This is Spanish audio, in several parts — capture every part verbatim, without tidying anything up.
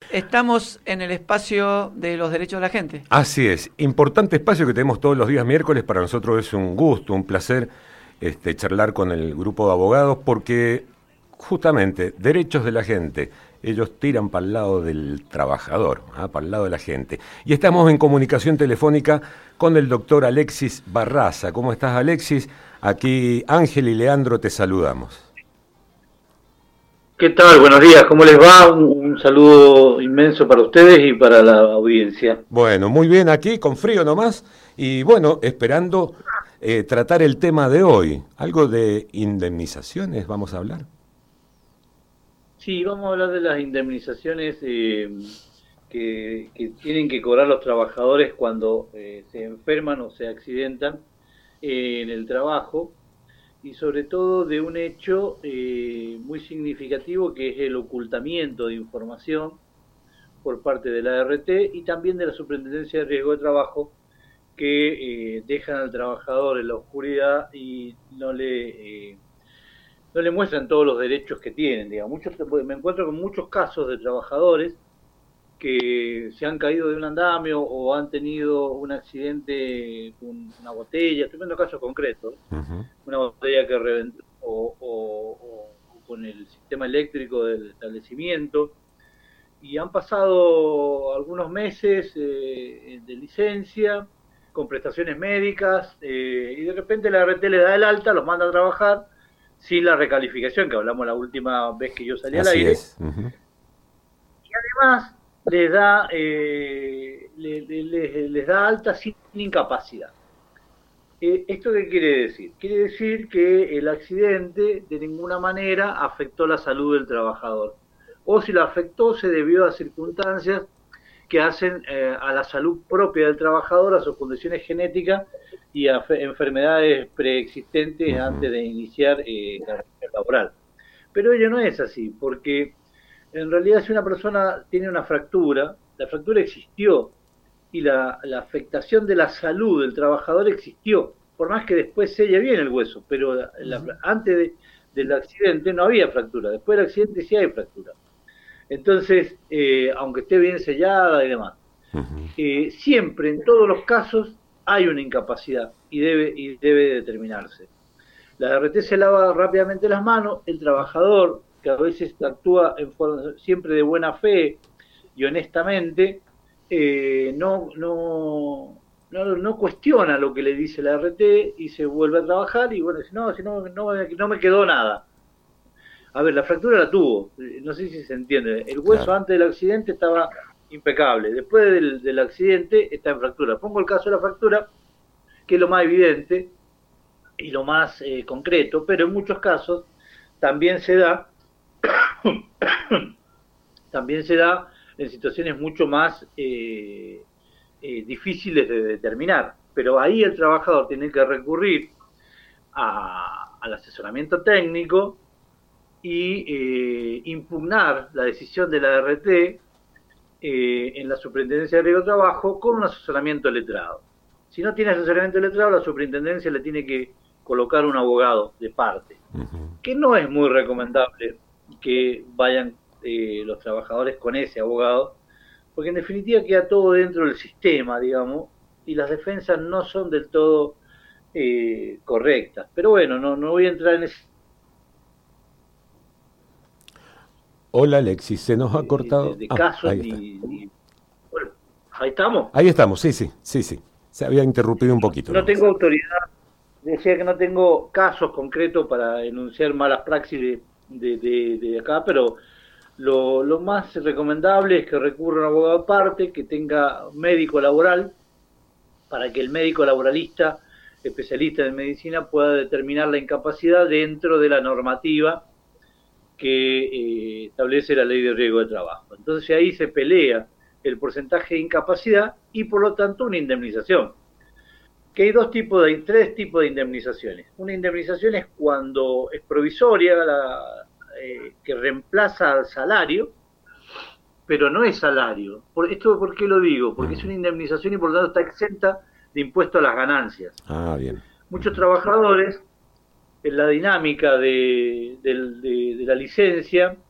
Estamos en el espacio de los derechos de la gente. Así es, importante espacio que tenemos todos los días miércoles. Para nosotros es un gusto, un placer este, charlar con el grupo de abogados porque justamente derechos de la gente, ellos tiran para el lado del trabajador, ¿ah? Para el lado de la gente. Y estamos en comunicación telefónica con el doctor Alexis Barraza. ¿Cómo estás, Alexis? Aquí Ángel y Leandro te saludamos. ¿Qué tal? Buenos días, ¿cómo les va? Un, un saludo inmenso para ustedes y para la audiencia. Bueno, muy bien aquí, con frío nomás, y bueno, esperando eh, tratar el tema de hoy. ¿Algo de indemnizaciones vamos a hablar? Sí, vamos a hablar de las indemnizaciones eh, que, que tienen que cobrar los trabajadores cuando eh, se enferman o se accidentan eh, en el trabajo. Y sobre todo de un hecho eh, muy significativo que es el ocultamiento de información por parte de la A R T y también de la Superintendencia de Riesgo de Trabajo, que eh, dejan al trabajador en la oscuridad y no le eh, no le muestran todos los derechos que tienen. Digamos. Muchos, me encuentro con muchos casos de trabajadores que se han caído de un andamio o han tenido un accidente con una botella, estoy viendo casos concretos, uh-huh. una botella que reventó o, o, o con el sistema eléctrico del establecimiento, y han pasado algunos meses eh, de licencia, con prestaciones médicas, eh, y de repente la A R T les da el alta, los manda a trabajar, sin la recalificación, que hablamos la última vez que yo salí Así al aire, es. Uh-huh. Y además les da eh, les, les, les da alta sin incapacidad. Eh, ¿Esto qué quiere decir? Quiere decir que el accidente de ninguna manera afectó la salud del trabajador, o si lo afectó se debió a circunstancias que hacen eh, a la salud propia del trabajador, a sus condiciones genéticas y a enfermedades preexistentes uh-huh. antes de iniciar eh, la actividad laboral. Pero ello no es así, porque en realidad, si una persona tiene una fractura, la fractura existió y la, la afectación de la salud del trabajador existió, por más que después selle bien el hueso, pero la, la, antes de, del accidente no había fractura, después del accidente sí hay fractura. Entonces, eh, aunque esté bien sellada y demás, uh-huh. eh, siempre, en todos los casos, hay una incapacidad y debe, y debe determinarse. La A R T se lava rápidamente las manos, el trabajador, que a veces actúa en forma, siempre de buena fe y honestamente, eh, no, no, no, no cuestiona lo que le dice la A R T y se vuelve a trabajar y bueno, si no, si no, no, no me quedó nada. A ver, la fractura la tuvo, no sé si se entiende, el hueso claro. antes del accidente estaba impecable, después del, del accidente está en fractura. Pongo el caso de la fractura, que es lo más evidente y lo más eh, concreto, pero en muchos casos también se da también se da en situaciones mucho más eh, eh, difíciles de determinar, pero ahí el trabajador tiene que recurrir a, al asesoramiento técnico y eh, impugnar la decisión de la A R T eh, en la Superintendencia de Riesgo de Trabajo con un asesoramiento letrado. Si no tiene asesoramiento letrado, la Superintendencia le tiene que colocar un abogado de parte, uh-huh. que no es muy recomendable que vayan eh, los trabajadores con ese abogado, porque en definitiva queda todo dentro del sistema, digamos, y las defensas no son del todo eh, correctas. Pero bueno, no, no voy a entrar en ese... Hola Alexis, se nos ha cortado... De, de, de ah, casos ahí, y, y... Bueno, ahí estamos. Ahí estamos, sí, sí, sí, sí. Se había interrumpido un poquito. No ¿no? tengo autoridad, decía que no tengo casos concretos para enunciar malas praxis de De, de, de acá, pero lo, lo más recomendable es que recurra a un abogado aparte, que tenga médico laboral, para que el médico laboralista, especialista en medicina, pueda determinar la incapacidad dentro de la normativa que eh, establece la Ley de Riesgo de Trabajo. Entonces ahí se pelea el porcentaje de incapacidad y por lo tanto una indemnización. Que hay dos tipos de, tres tipos de indemnizaciones. Una indemnización es cuando es provisoria, la, eh, que reemplaza al salario, pero no es salario. Por, ¿Esto por qué lo digo? Porque es una indemnización y por lo tanto está exenta de impuesto a las ganancias. Ah, bien. Muchos trabajadores, en la dinámica de, de, de, de la licencia,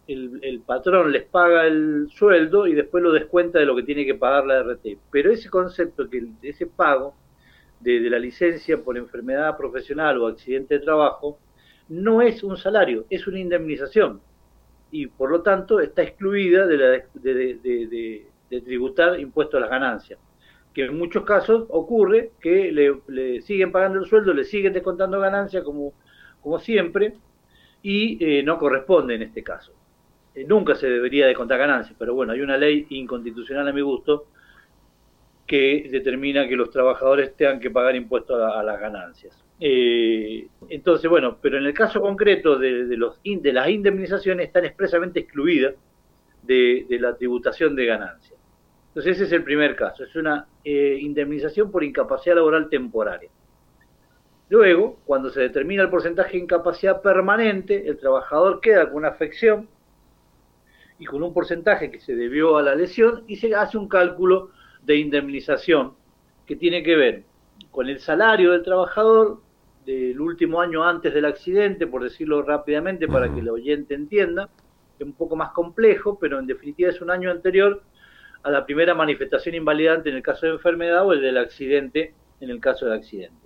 el, el patrón les paga el sueldo y después lo descuenta de lo que tiene que pagar la R T. Pero ese concepto, que ese pago de, de la licencia por enfermedad profesional o accidente de trabajo, no es un salario, es una indemnización. Y por lo tanto está excluida de, la, de, de, de, de, de tributar impuesto a las ganancias. Que en muchos casos ocurre que le, le siguen pagando el sueldo, le siguen descontando ganancias como, como siempre, y eh, no corresponde en este caso. Eh, nunca se debería descontar ganancias, pero bueno, hay una ley inconstitucional a mi gusto que determina que los trabajadores tengan que pagar impuestos a, a las ganancias. Eh, entonces, bueno, pero en el caso concreto de, de, los, de las indemnizaciones están expresamente excluidas de, de la tributación de ganancias. Entonces ese es el primer caso, es una eh, indemnización por incapacidad laboral temporaria. Luego, cuando se determina el porcentaje de incapacidad permanente, el trabajador queda con una afección y con un porcentaje que se debió a la lesión y se hace un cálculo de indemnización que tiene que ver con el salario del trabajador del último año antes del accidente, por decirlo rápidamente para que el oyente entienda, es un poco más complejo, pero en definitiva es un año anterior a la primera manifestación invalidante en el caso de enfermedad o el del accidente en el caso del accidente.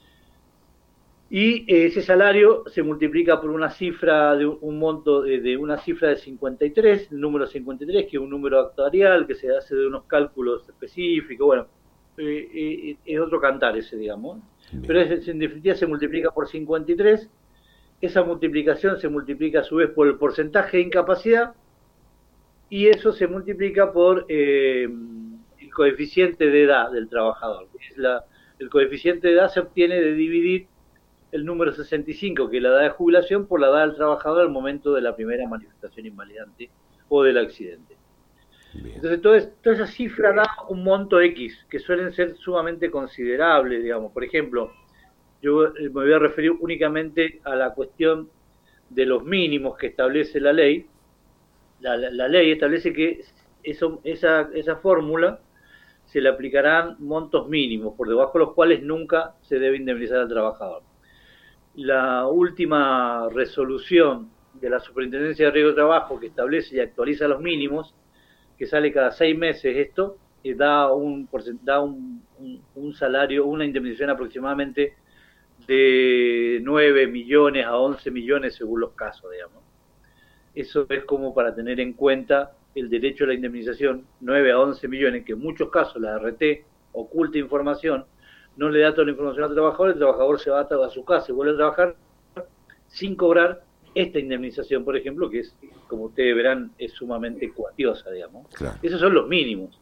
Y ese salario se multiplica por una cifra de un monto de, de una cifra de cincuenta y tres, el número cincuenta y tres, que es un número actuarial que se hace de unos cálculos específicos, bueno, eh, eh, es otro cantar ese, digamos. Bien. Pero es, en definitiva se multiplica por cincuenta y tres, esa multiplicación se multiplica a su vez por el porcentaje de incapacidad, y eso se multiplica por eh, el coeficiente de edad del trabajador. Es la, el coeficiente de edad se obtiene de dividir el número sesenta y cinco, que es la edad de jubilación, por la edad del trabajador al momento de la primera manifestación invalidante o del accidente. Bien. Entonces, todo es, toda esa cifra da un monto X, que suelen ser sumamente considerables, digamos. Por ejemplo, yo me voy a referir únicamente a la cuestión de los mínimos que establece la ley. La, la, la ley establece que eso, esa, esa fórmula se le aplicarán montos mínimos, por debajo de los cuales nunca se debe indemnizar al trabajador. La última resolución de la Superintendencia de Riesgo de Trabajo, que establece y actualiza los mínimos, que sale cada seis meses esto, eh, da, un, da un, un, un salario, una indemnización aproximadamente de nueve millones a once millones según los casos, digamos. Eso es como para tener en cuenta el derecho a la indemnización, nueve a once millones, que en muchos casos la R T oculta información, no le da toda la información al trabajador, el trabajador se va a su casa y vuelve a trabajar sin cobrar esta indemnización, por ejemplo, que es, como ustedes verán, es sumamente cuantiosa, digamos. Claro. Esos son los mínimos.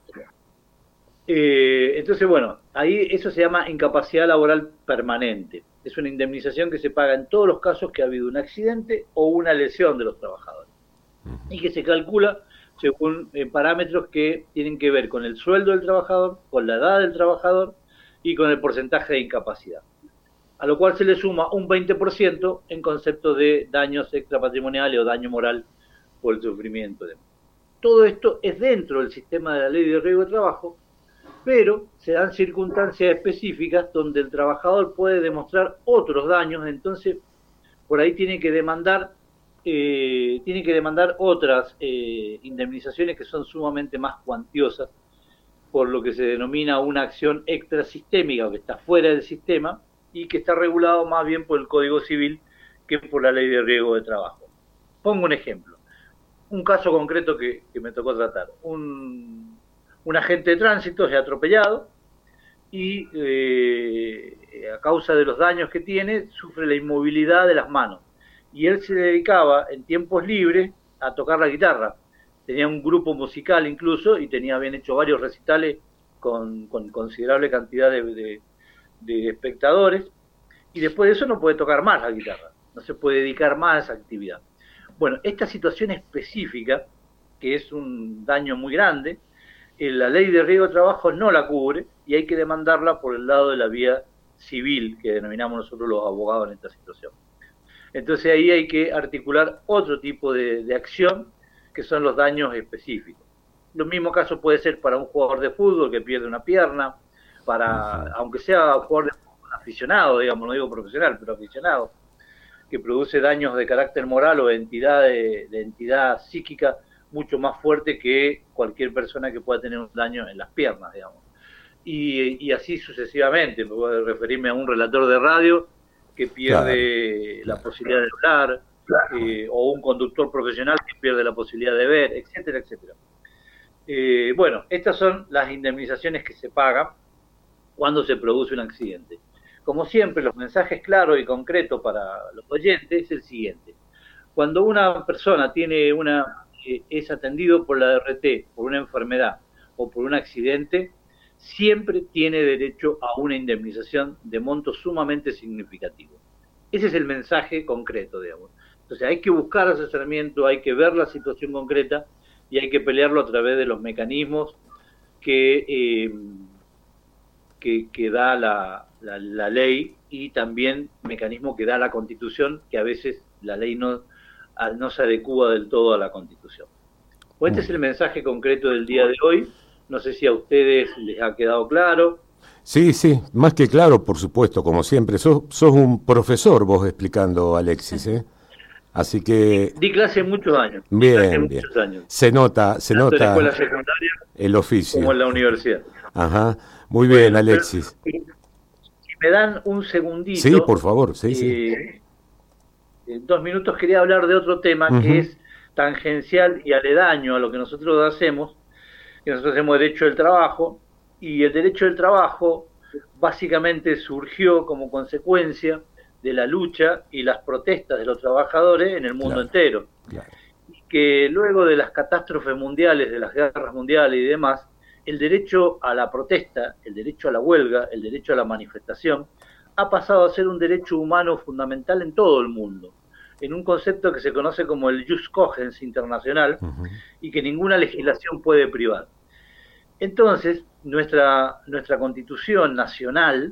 Eh, entonces, bueno, ahí eso se llama incapacidad laboral permanente. Es una indemnización que se paga en todos los casos que ha habido un accidente o una lesión de los trabajadores. Uh-huh. Y que se calcula según eh, parámetros que tienen que ver con el sueldo del trabajador, con la edad del trabajador y con el porcentaje de incapacidad. A lo cual se le suma un veinte por ciento en concepto de daños extrapatrimoniales o daño moral por el sufrimiento. Todo esto es dentro del sistema de la Ley de Riesgo de Trabajo, pero se dan circunstancias específicas donde el trabajador puede demostrar otros daños, entonces por ahí tiene que demandar eh, tiene que demandar otras eh, indemnizaciones que son sumamente más cuantiosas, por lo que se denomina una acción extrasistémica, o que está fuera del sistema y que está regulado más bien por el Código Civil que por la Ley de Riesgo de Trabajo. Pongo un ejemplo, un caso concreto que, que me tocó tratar. Un, un agente de tránsito se ha atropellado y eh, a causa de los daños que tiene sufre la inmovilidad de las manos. Y él se dedicaba en tiempos libres a tocar la guitarra. Tenía un grupo musical incluso y tenía bien hecho varios recitales con, con considerable cantidad de, de, de espectadores. Y después de eso no puede tocar más la guitarra, no se puede dedicar más a esa actividad. Bueno, esta situación específica, que es un daño muy grande, la Ley de Riesgo de Trabajo no la cubre y hay que demandarla por el lado de la vía civil, que denominamos nosotros los abogados en esta situación. Entonces ahí hay que articular otro tipo de, de acción, que son los daños específicos. Lo mismo caso puede ser para un jugador de fútbol que pierde una pierna, para, aunque sea un jugador de fútbol aficionado, digamos, no digo profesional, pero aficionado, que produce daños de carácter moral o de entidad, de, de entidad psíquica mucho más fuerte que cualquier persona que pueda tener un daño en las piernas, digamos. Y, y así sucesivamente. Me voy a referirme a un relator de radio que pierde claro, la claro. posibilidad de hablar, claro. eh, o un conductor profesional que pierde la posibilidad de ver, etcétera, etcétera. Eh, bueno, estas son las indemnizaciones que se pagan cuando se produce un accidente. Como siempre, los mensajes claros y concretos para los oyentes es el siguiente. Cuando una persona tiene una eh, es atendido por la R T, por una enfermedad o por un accidente, siempre tiene derecho a una indemnización de monto sumamente significativo. Ese es el mensaje concreto, digamos. Entonces hay que buscar asesoramiento, hay que ver la situación concreta y hay que pelearlo a través de los mecanismos que, eh, que, que da la, la, la ley y también mecanismos que da la Constitución, que a veces la ley no, no se adecúa del todo a la Constitución. Pues este es el mensaje concreto del día de hoy. No sé si a ustedes les ha quedado claro. Sí, sí, más que claro, por supuesto, como siempre. Sos, sos un profesor vos explicando, Alexis, ¿eh? Así que... Di clase muchos años. Bien, clase bien. Muchos años. Se nota, se tanto nota en la escuela secundaria el oficio. como en la universidad. Ajá, muy bien, bueno, Alexis. Pero, si me dan un segundito... Sí, por favor, sí, eh, sí. En dos minutos quería hablar de otro tema uh-huh. que es tangencial y aledaño a lo que nosotros hacemos, que nosotros hacemos derecho del trabajo, y el derecho del trabajo básicamente surgió como consecuencia de la lucha y las protestas de los trabajadores en el mundo claro, entero. Claro. Y que luego de las catástrofes mundiales, de las guerras mundiales y demás, el derecho a la protesta, el derecho a la huelga, el derecho a la manifestación, ha pasado a ser un derecho humano fundamental en todo el mundo, en un concepto que se conoce como el jus cogens internacional uh-huh. y que ninguna legislación puede privar. Entonces, nuestra, nuestra Constitución Nacional,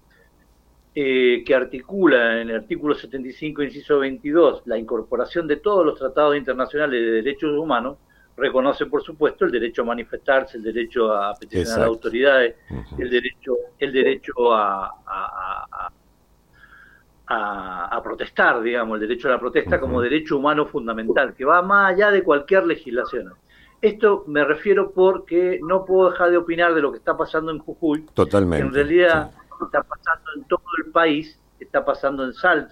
eh, que articula en el artículo setenta y cinco, inciso veintidós, la incorporación de todos los tratados internacionales de derechos humanos, reconoce, por supuesto, el derecho a manifestarse, el derecho a peticionar Exacto. a autoridades, uh-huh. el derecho, el derecho a, a, a, a, a protestar, digamos, el derecho a la protesta uh-huh. como derecho humano fundamental, que va más allá de cualquier legislación. Esto me refiero porque no puedo dejar de opinar de lo que está pasando en Jujuy. Totalmente. Que en realidad sí. está pasando en todo el país, está pasando en Salta,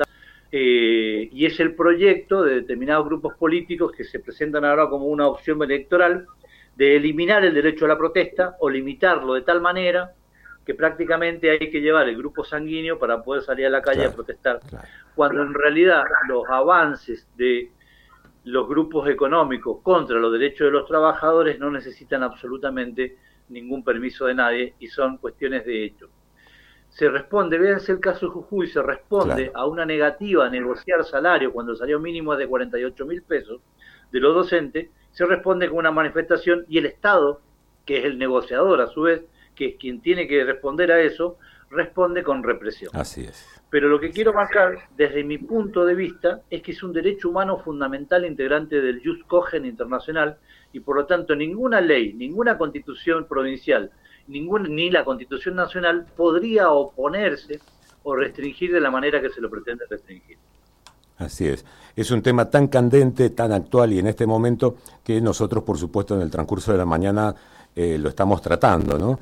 eh, y es el proyecto de determinados grupos políticos que se presentan ahora como una opción electoral de eliminar el derecho a la protesta o limitarlo de tal manera que prácticamente hay que llevar el grupo sanguíneo para poder salir a la calle claro, a protestar. Claro. Cuando en realidad los avances de los grupos económicos contra los derechos de los trabajadores no necesitan absolutamente ningún permiso de nadie y son cuestiones de hecho. Se responde, véanse el caso de Jujuy, se responde claro. a una negativa a negociar salario cuando el salario mínimo es de cuarenta y ocho mil pesos de los docentes, se responde con una manifestación y el Estado, que es el negociador a su vez, que es quien tiene que responder a eso, responde con represión. Así es. Pero lo que quiero marcar, desde mi punto de vista, es que es un derecho humano fundamental integrante del jus cogens internacional y por lo tanto ninguna ley, ninguna constitución provincial, ningún, ni la constitución nacional podría oponerse o restringir de la manera que se lo pretende restringir. Así es. Es un tema tan candente, tan actual y en este momento que nosotros, por supuesto, en el transcurso de la mañana eh, lo estamos tratando, ¿no?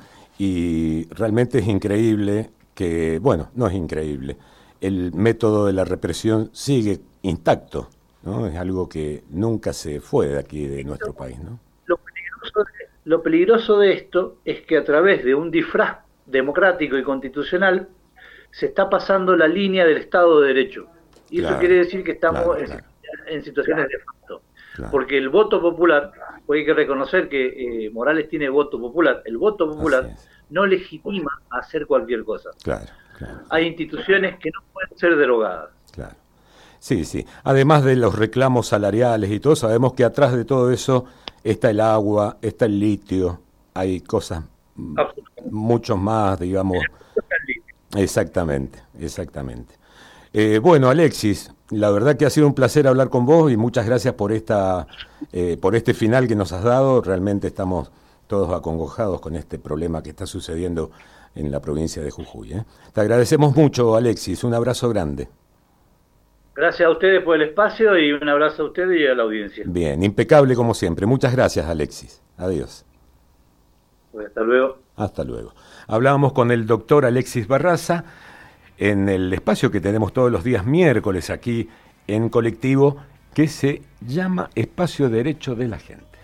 Y realmente es increíble que, bueno, no es increíble, el método de la represión sigue intacto, ¿no? Es algo que nunca se fue de aquí, de nuestro país, ¿no? Lo peligroso de, lo peligroso de esto es que a través de un disfraz democrático y constitucional se está pasando la línea del Estado de Derecho. Y claro, eso quiere decir que estamos claro, en, claro. en situaciones de facto. Claro. Porque el voto popular, porque hay que reconocer que eh, Morales tiene voto popular, el voto popular no legitima hacer cualquier cosa. Claro, claro. Hay instituciones que no pueden ser derogadas. Claro. Sí, sí. Además de los reclamos salariales y todo, sabemos que atrás de todo eso está el agua, está el litio, hay cosas, muchos más, digamos. Exactamente, exactamente. Eh, bueno, Alexis, la verdad que ha sido un placer hablar con vos y muchas gracias por esta, eh, por este final que nos has dado. Realmente estamos todos acongojados con este problema que está sucediendo en la provincia de Jujuy, ¿eh? Te agradecemos mucho, Alexis. Un abrazo grande. Gracias a ustedes por el espacio y un abrazo a ustedes y a la audiencia. Bien, impecable como siempre. Muchas gracias, Alexis. Adiós. Pues hasta luego. Hasta luego. Hablábamos con el doctor Alexis Barraza en el espacio que tenemos todos los días miércoles aquí en Colectivo, que se llama Espacio Derecho de la Gente.